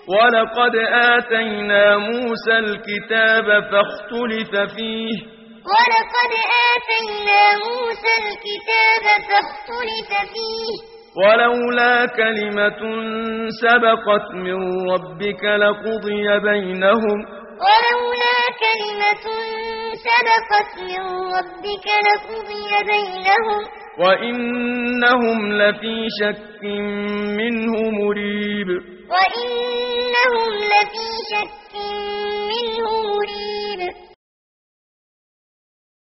ولقد آتينا موسى الكتاب فاختلف فيه ولولا كلمة سبقت من ربك لقضي بينهم وإنهم لفي شك منه مريب